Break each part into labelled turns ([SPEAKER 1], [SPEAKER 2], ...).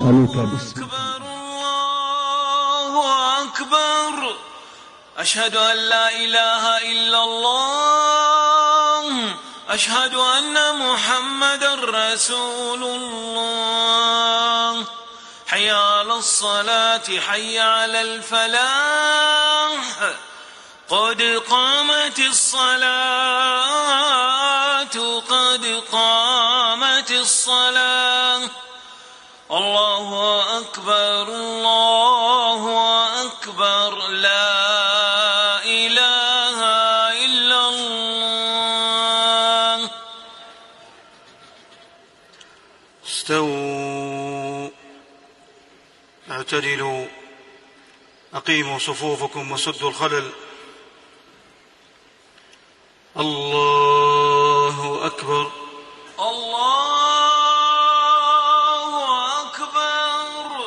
[SPEAKER 1] نسألك باسمك.
[SPEAKER 2] الله أكبر. أشهد أن لا إله إلا الله. أشهد أن محمدا رسول الله. حي على الصلاة حي على الفلاح. قد قامت الصلاة قد قامت الصلاة. الله أكبر الله أكبر. لا إله إلا الله.
[SPEAKER 3] استووا اعتدلوا أقيموا صفوفكم وسدوا الخلل. الله أكبر
[SPEAKER 2] الله أكبر.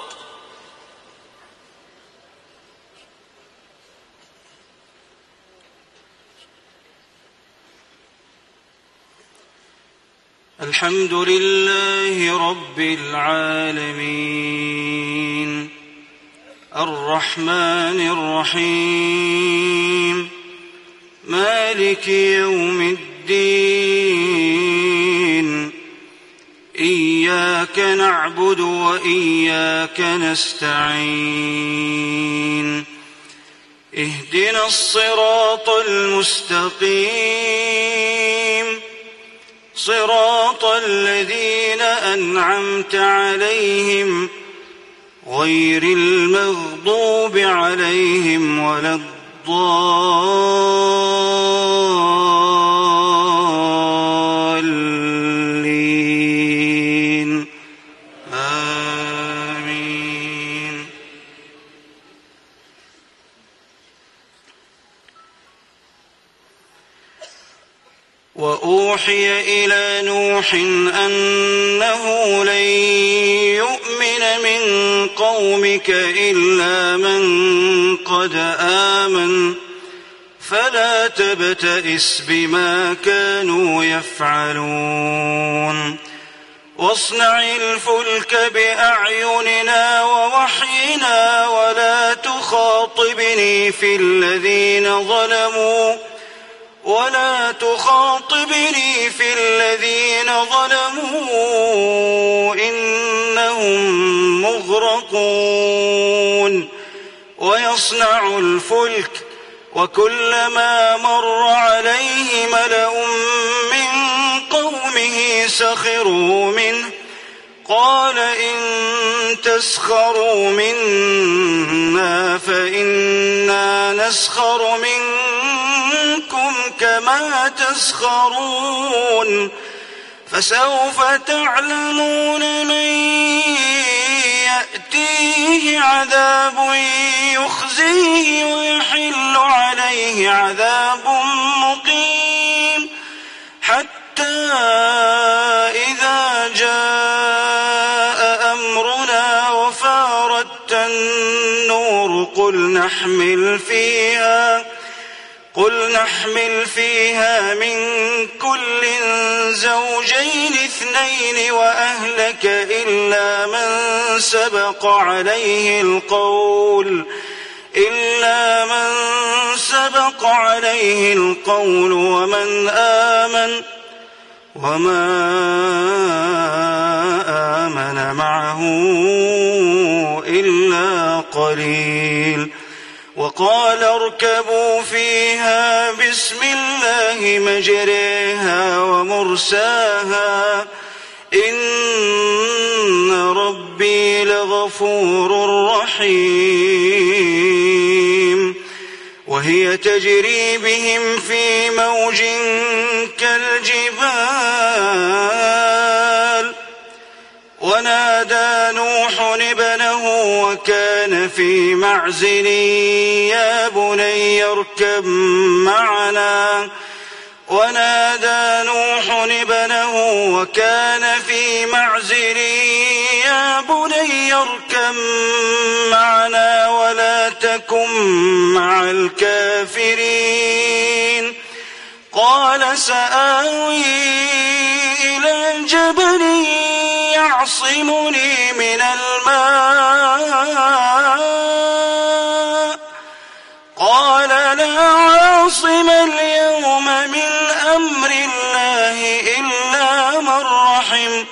[SPEAKER 3] الحمد لله رب العالمين الرحمن الرحيم مالك يوم الدين. إياك نعبد وإياك نستعين. اهدنا الصراط المستقيم صراط الذين أنعمت عليهم غير المغضوب عليهم ولا الضالين. آمين. وأوحي إلى نوح أنه لن يؤمن من قومك إلا من قد آمن فلا تبتئس بما كانوا يفعلون. واصنع الفلك بأعيننا ووحينا ولا تخاطبني في الذين ظلموا إنهم مغرقون. ويصنع الفلك وكلما مر عليه ملأ من قومه سخروا منه قال إن تسخروا منا فإنا نسخر منكم كما تسخرون. فسوف تعلمون من يأتيه عذاب يخزيه ويحل عليه عذاب مقيم. حتى إذا جاء أمرنا وفارت النور قل نحمل فيها من كل زوجين اثنين وأهلك إلا من سبق عليه القول ومن آمن وما آمن معه إلا قليل. وقال اركبوا فيها بسم الله مجريها ومرساها إن ربي لغفور رحيم. وهي تجري بهم في موج كالجبال. ونادى نوح ابنه وكان في معزل يا بني اركب معنا ولا تكن مع الكافرين. قال سآوي إلى جبل يعصمني من الماء قال لا عاصم اليوم من أمر الله إلا من رحم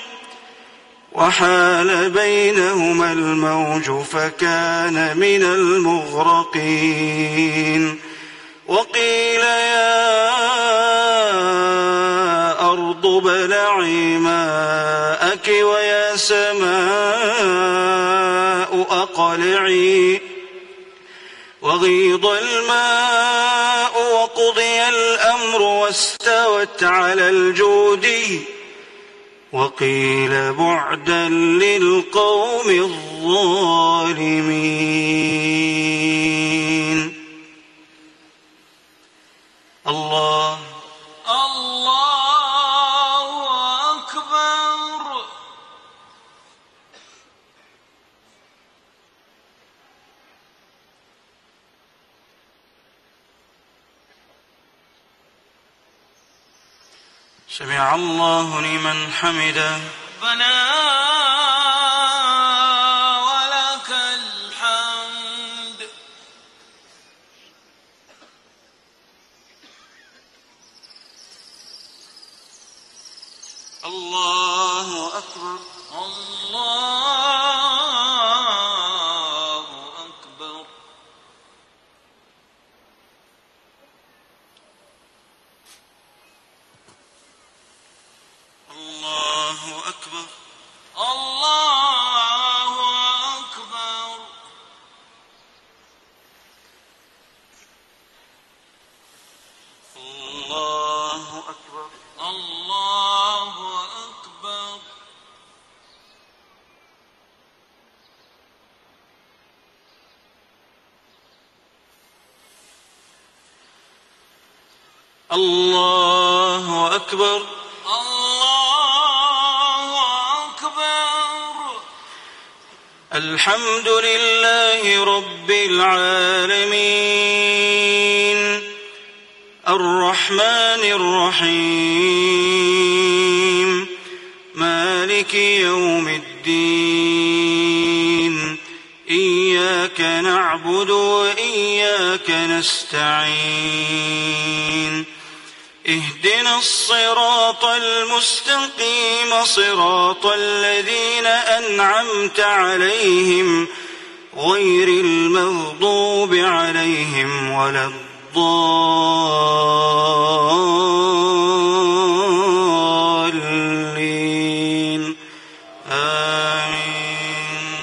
[SPEAKER 3] وحال بينهما الموج فكان من المغرقين وقيل يا أرض ابلعي ماءك ويا سماء أقلعي وغيض الماء وقضي الأمر واستوت على الجودي وقيل بعدا للقوم الظالمين. الله
[SPEAKER 2] أكبر.
[SPEAKER 3] سمع الله لمن حمده.
[SPEAKER 2] ربنا ولك الحمد.
[SPEAKER 3] الله أكبر.
[SPEAKER 2] الله أكبر.
[SPEAKER 3] الله أكبر.
[SPEAKER 2] الله أكبر.
[SPEAKER 3] الله أكبر.
[SPEAKER 2] الله أكبر.
[SPEAKER 3] الله أكبر.
[SPEAKER 2] الله أكبر.
[SPEAKER 3] الحمد لله رب العالمين الرحمن الرحيم مالك يوم الدين إياك نعبد وإياك نستعين اهدنا الصراط المستقيم صراط الذين أنعمت عليهم غير المغضوب عليهم ولا الضالين آمين.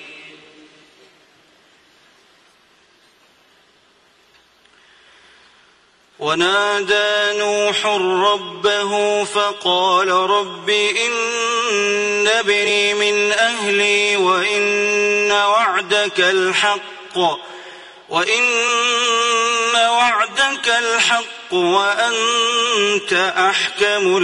[SPEAKER 3] ونادى نوح ربه فقال رب إن ابني من أهلي وإن وعدك الحق وأنت أحكم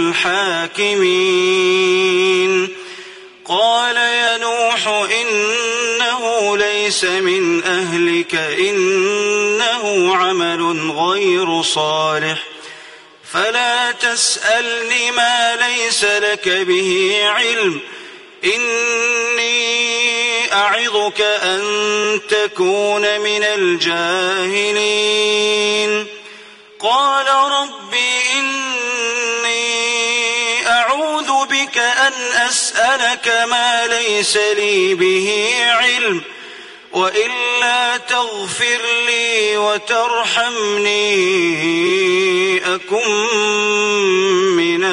[SPEAKER 3] الحاكمين. قال يا نوح إنه ليس من أهلك إنه عمل غير صالح فلا تسألني ما ليس لك به علم إني أعظك أن تكون من الجاهلين. قال رب إني أعوذ بك أن أسألك ما ليس لي به علم وإلا تغفر لي وترحمني أكن من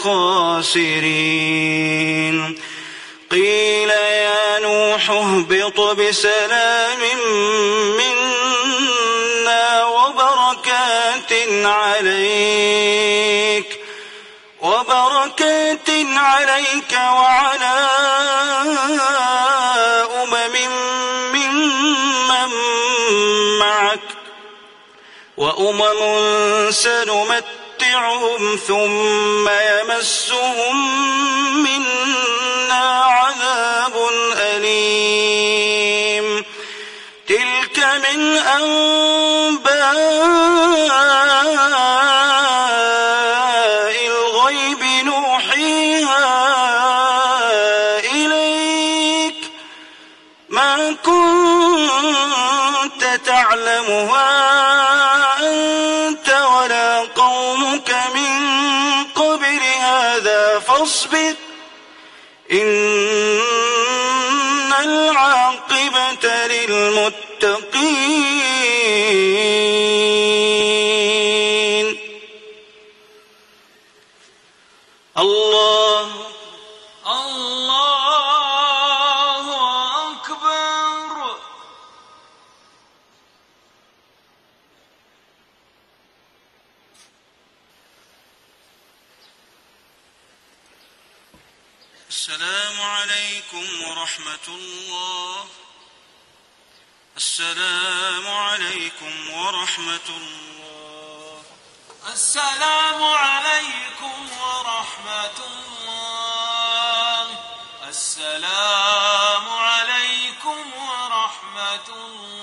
[SPEAKER 3] الخاسرين. قيل يا نوح اهبط بسلام منا وبركات عليك وعلى ممن معك وأمم سنمتعهم ثم يمسهم منا عذاب أليم. تلك من أنباء ما كنت تعلمها أنت ولا قومك من قبل هذا فاصبر إن العاقبة للمتقين. الله
[SPEAKER 2] أكبر.
[SPEAKER 3] السلام عليكم ورحمة الله. السلام عليكم ورحمة الله.
[SPEAKER 2] السلام عليكم ورحمة الله. السلام عليكم ورحمة الله.